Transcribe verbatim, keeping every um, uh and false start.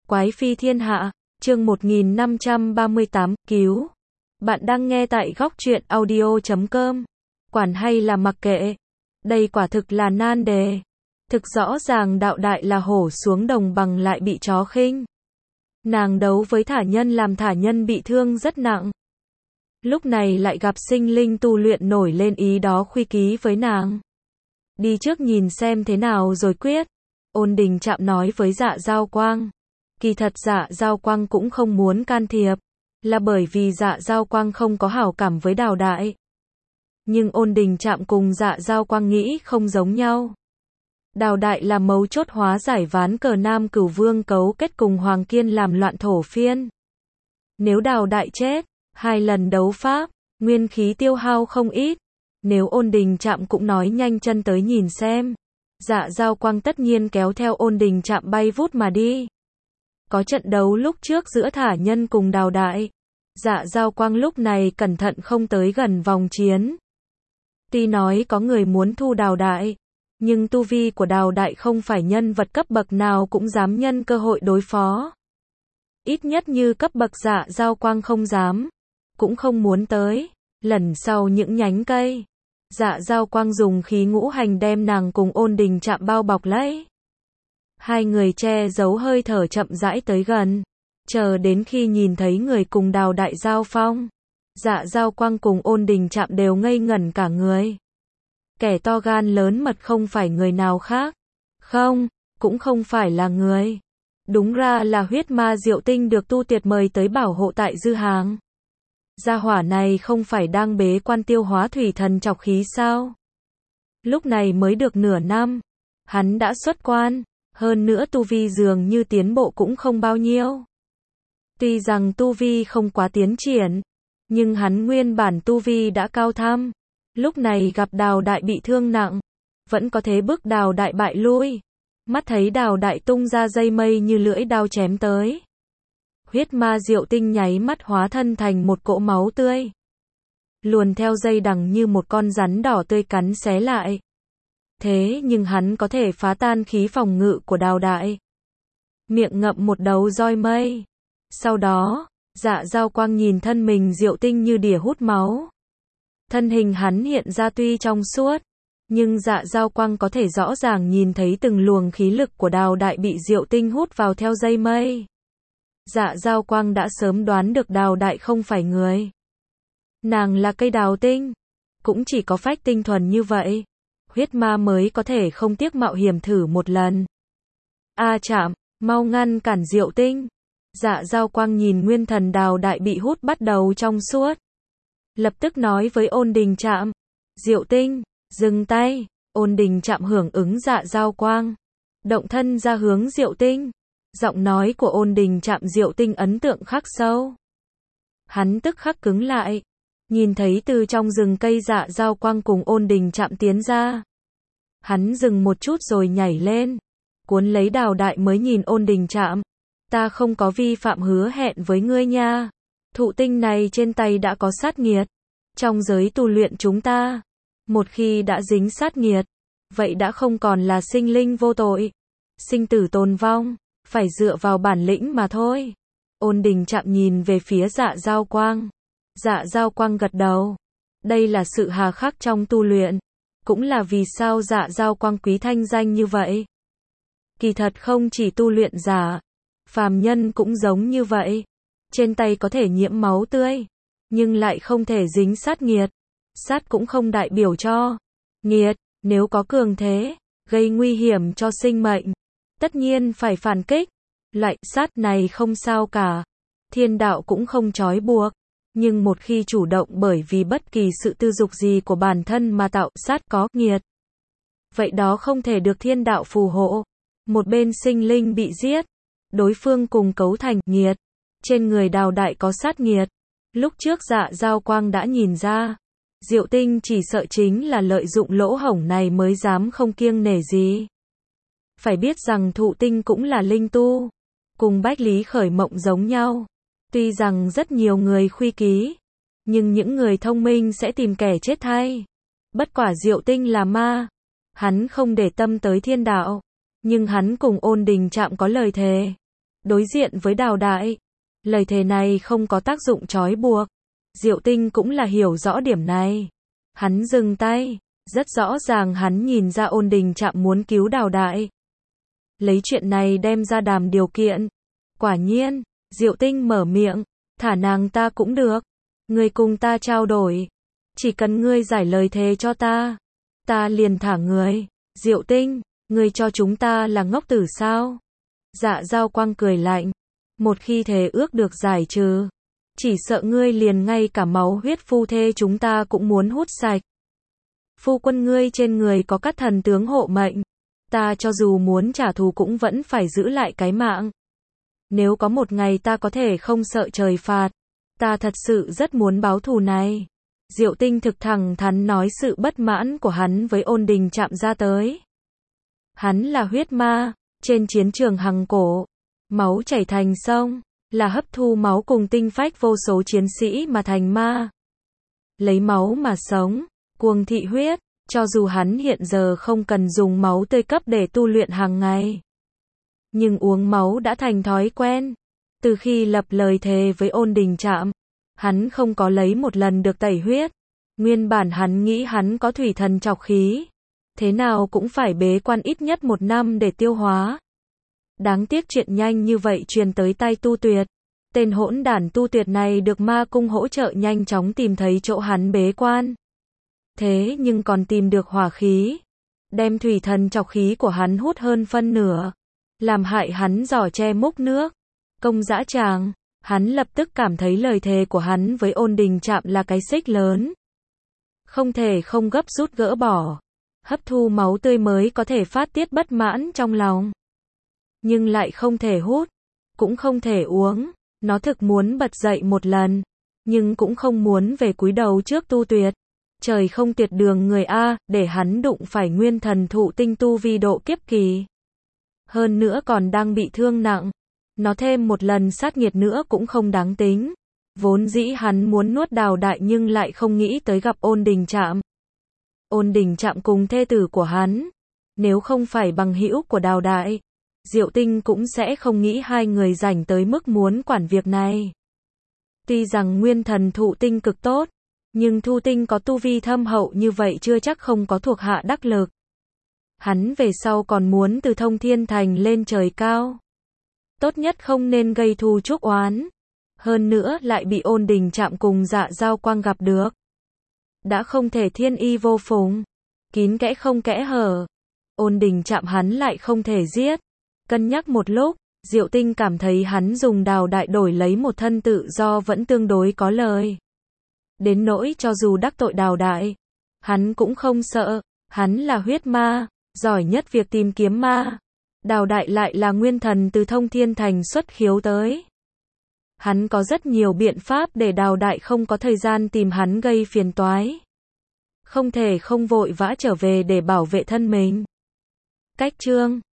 Quái phi thiên hạ, chương một nghìn năm trăm ba mươi tám, cứu. Bạn đang nghe tại góc truyện audio chấm com. Quản hay là mặc kệ? Đây quả thực là nan đề. Thực rõ ràng đạo đại là hổ xuống đồng bằng lại bị chó khinh. Nàng đấu với thả nhân làm thả nhân bị thương rất nặng. Lúc này lại gặp sinh linh tu luyện nổi lên ý đó khuy ký với nàng. Đi trước nhìn xem thế nào rồi quyết. Ôn Đình Trạm nói với Dạ Giao Quang. Kỳ thật Dạ Giao Quang cũng không muốn can thiệp, là bởi vì Dạ Giao Quang không có hảo cảm với Đào Đại. Nhưng Ôn Đình Trạm cùng Dạ Giao Quang nghĩ không giống nhau. Đào Đại là mấu chốt hóa giải ván cờ Nam Cửu Vương cấu kết cùng Hoàng Kiên làm loạn thổ phiên. Nếu Đào Đại chết, hai lần đấu pháp, nguyên khí tiêu hao không ít. Nếu Ôn Đình Trạm cũng nói nhanh chân tới nhìn xem, Dạ Giao Quang tất nhiên kéo theo Ôn Đình Trạm bay vút mà đi. Có trận đấu lúc trước giữa thả nhân cùng Đào Đại. Dạ Giao Quang lúc này cẩn thận không tới gần vòng chiến. Tuy nói có người muốn thu Đào Đại, nhưng tu vi của Đào Đại không phải nhân vật cấp bậc nào cũng dám nhân cơ hội đối phó. Ít nhất như cấp bậc Dạ Giao Quang không dám, cũng không muốn tới. Lần sau những nhánh cây, Dạ Giao Quang dùng khí ngũ hành đem nàng cùng Ôn Đình Trạm bao bọc lấy. Hai người che giấu hơi thở chậm rãi tới gần, chờ đến khi nhìn thấy người cùng Đào Đại giao phong. Dạ Giao Quang cùng Ôn Đình Trạm đều ngây ngẩn cả người. Kẻ to gan lớn mật không phải người nào khác. Không, cũng không phải là người. Đúng ra là huyết ma Diệu Tinh được Tu Tiệt mời tới bảo hộ tại Dư Hàng. Gia hỏa này không phải đang bế quan tiêu hóa thủy thần trọc khí sao? Lúc này mới được nửa năm, hắn đã xuất quan, hơn nữa tu vi dường như tiến bộ cũng không bao nhiêu. Tuy rằng tu vi không quá tiến triển, nhưng hắn nguyên bản tu vi đã cao thâm. Lúc này gặp Đào Đại bị thương nặng, vẫn có thể bức Đào Đại bại lui. Mắt thấy Đào Đại tung ra dây mây như lưỡi đao chém tới. Huyết ma Diệu Tinh nháy mắt hóa thân thành một cỗ máu tươi. Luồn theo dây đằng như một con rắn đỏ tươi cắn xé lại. Thế nhưng hắn có thể phá tan khí phòng ngự của Đào Đại. Miệng ngậm một đầu roi mây. Sau đó, Dạ Giao Quang nhìn thân mình Diệu Tinh như đỉa hút máu. Thân hình hắn hiện ra tuy trong suốt, nhưng Dạ Giao Quang có thể rõ ràng nhìn thấy từng luồng khí lực của Đào Đại bị Diệu Tinh hút vào theo dây mây. Dạ Giao Quang đã sớm đoán được Đào Đại không phải người. Nàng là cây đào tinh, cũng chỉ có phách tinh thuần như vậy, huyết ma mới có thể không tiếc mạo hiểm thử một lần. A Trạm, mau ngăn cản Diệu Tinh. Dạ Giao Quang nhìn nguyên thần Đào Đại bị hút bắt đầu trong suốt. Lập tức nói với Ôn Đình Trạm, Diệu Tinh, dừng tay. Ôn Đình Trạm hưởng ứng Dạ Giao Quang, động thân ra hướng Diệu Tinh. Giọng nói của Ôn Đình Trạm Diệu Tinh ấn tượng khắc sâu. Hắn tức khắc cứng lại, nhìn thấy từ trong rừng cây Dạ Giao Quang cùng Ôn Đình Trạm tiến ra. Hắn dừng một chút rồi nhảy lên, cuốn lấy Đào Đại mới nhìn Ôn Đình Trạm. Ta không có vi phạm hứa hẹn với ngươi nha. Thụ tinh này trên tay đã có sát nghiệt. Trong giới tu luyện chúng ta, một khi đã dính sát nghiệt, vậy đã không còn là sinh linh vô tội. Sinh tử tồn vong, phải dựa vào bản lĩnh mà thôi. Ôn Đình Trạm nhìn về phía Dạ Giao Quang. Dạ Giao Quang gật đầu. Đây là sự hà khắc trong tu luyện, cũng là vì sao Dạ Giao Quang quý thanh danh như vậy. Kỳ thật không chỉ tu luyện giả, phàm nhân cũng giống như vậy. Trên tay có thể nhiễm máu tươi, nhưng lại không thể dính sát nghiệt. Sát cũng không đại biểu cho nghiệt, nếu có cường thế, gây nguy hiểm cho sinh mệnh, tất nhiên phải phản kích. Loại sát này không sao cả, thiên đạo cũng không trói buộc, nhưng một khi chủ động bởi vì bất kỳ sự tư dục gì của bản thân mà tạo sát có nghiệt, vậy đó không thể được thiên đạo phù hộ. Một bên sinh linh bị giết, đối phương cùng cấu thành nghiệt. Trên người Đào Đại có sát nghiệt. Lúc trước Dạ Giao Quang đã nhìn ra, Diệu Tinh chỉ sợ chính là lợi dụng lỗ hổng này mới dám không kiêng nể gì. Phải biết rằng thụ tinh cũng là linh tu, cùng Bách Lý Khởi Mộng giống nhau. Tuy rằng rất nhiều người khuy ký, nhưng những người thông minh sẽ tìm kẻ chết thay. Bất quả Diệu Tinh là ma, hắn không để tâm tới thiên đạo, nhưng hắn cùng Ôn Đình Trạm có lời thề. Đối diện với Đào Đại, lời thề này không có tác dụng trói buộc. Diệu Tinh cũng là hiểu rõ điểm này. Hắn dừng tay, rất rõ ràng hắn nhìn ra Ôn Đình Trạm muốn cứu Đào Đại. Lấy chuyện này đem ra đàm điều kiện. Quả nhiên, Diệu Tinh mở miệng, thả nàng ta cũng được. Ngươi cùng ta trao đổi. Chỉ cần ngươi giải lời thề cho ta, ta liền thả ngươi. Diệu Tinh, ngươi cho chúng ta là ngốc tử sao? Dạ Dao Quang cười lạnh. Một khi thề ước được giải trừ, chỉ sợ ngươi liền ngay cả máu huyết phu thê chúng ta cũng muốn hút sạch. Phu quân ngươi trên người có các thần tướng hộ mệnh. Ta cho dù muốn trả thù cũng vẫn phải giữ lại cái mạng. Nếu có một ngày ta có thể không sợ trời phạt, ta thật sự rất muốn báo thù này. Diệu Tinh thực thẳng thắn nói sự bất mãn của hắn với Ôn Đình Trạm ra tới. Hắn là huyết ma, trên chiến trường hằng cổ, máu chảy thành sông, là hấp thu máu cùng tinh phách vô số chiến sĩ mà thành ma. Lấy máu mà sống, cuồng thị huyết, cho dù hắn hiện giờ không cần dùng máu tươi cấp để tu luyện hàng ngày. Nhưng uống máu đã thành thói quen. Từ khi lập lời thề với Ôn Đình Trạm, hắn không có lấy một lần được tẩy huyết. Nguyên bản hắn nghĩ hắn có thủy thần trọc khí, thế nào cũng phải bế quan ít nhất một năm để tiêu hóa. Đáng tiếc chuyện nhanh như vậy truyền tới tay Tu Tuyệt. Tên hỗn đản Tu Tuyệt này được ma cung hỗ trợ nhanh chóng tìm thấy chỗ hắn bế quan. Thế nhưng còn tìm được hỏa khí, đem thủy thần trọc khí của hắn hút hơn phân nửa, làm hại hắn giỏ che múc nước. Công dã tràng, hắn lập tức cảm thấy lời thề của hắn với Ôn Đình Trạm là cái xích lớn. Không thể không gấp rút gỡ bỏ. Hấp thu máu tươi mới có thể phát tiết bất mãn trong lòng. Nhưng lại không thể hút, cũng không thể uống. Nó thực muốn bật dậy một lần, nhưng cũng không muốn về cúi đầu trước Tu Tuyệt. Trời không tuyệt đường người A, để hắn đụng phải nguyên thần thụ tinh tu vi độ kiếp kỳ. Hơn nữa còn đang bị thương nặng. Nó thêm một lần sát nghiệt nữa cũng không đáng tính. Vốn dĩ hắn muốn nuốt Đào Đại nhưng lại không nghĩ tới gặp Ôn Đình Trạm. Ôn Đình Trạm cùng thê tử của hắn. Nếu không phải bằng hữu của Đào Đại, Diệu Tinh cũng sẽ không nghĩ hai người rảnh tới mức muốn quản việc này. Tuy rằng nguyên thần thụ tinh cực tốt, nhưng Thu Tinh có tu vi thâm hậu như vậy chưa chắc không có thuộc hạ đắc lực. Hắn về sau còn muốn từ Thông Thiên Thành lên trời cao. Tốt nhất không nên gây thù chuốc oán. Hơn nữa lại bị Ôn Đình Trạm cùng Dạ Dao Quang gặp được. Đã không thể thiên y vô phùng, kín kẽ không kẽ hở. Ôn Đình Trạm hắn lại không thể giết. Cân nhắc một lúc, Diệu Tinh cảm thấy hắn dùng Đào Đại đổi lấy một thân tự do vẫn tương đối có lời. Đến nỗi cho dù đắc tội Đào Đại, hắn cũng không sợ. Hắn là huyết ma, giỏi nhất việc tìm kiếm ma. Đào Đại lại là nguyên thần từ Thông Thiên Thành xuất khiếu tới. Hắn có rất nhiều biện pháp để Đào Đại không có thời gian tìm hắn gây phiền toái. Không thể không vội vã trở về để bảo vệ thân mình. Cách chương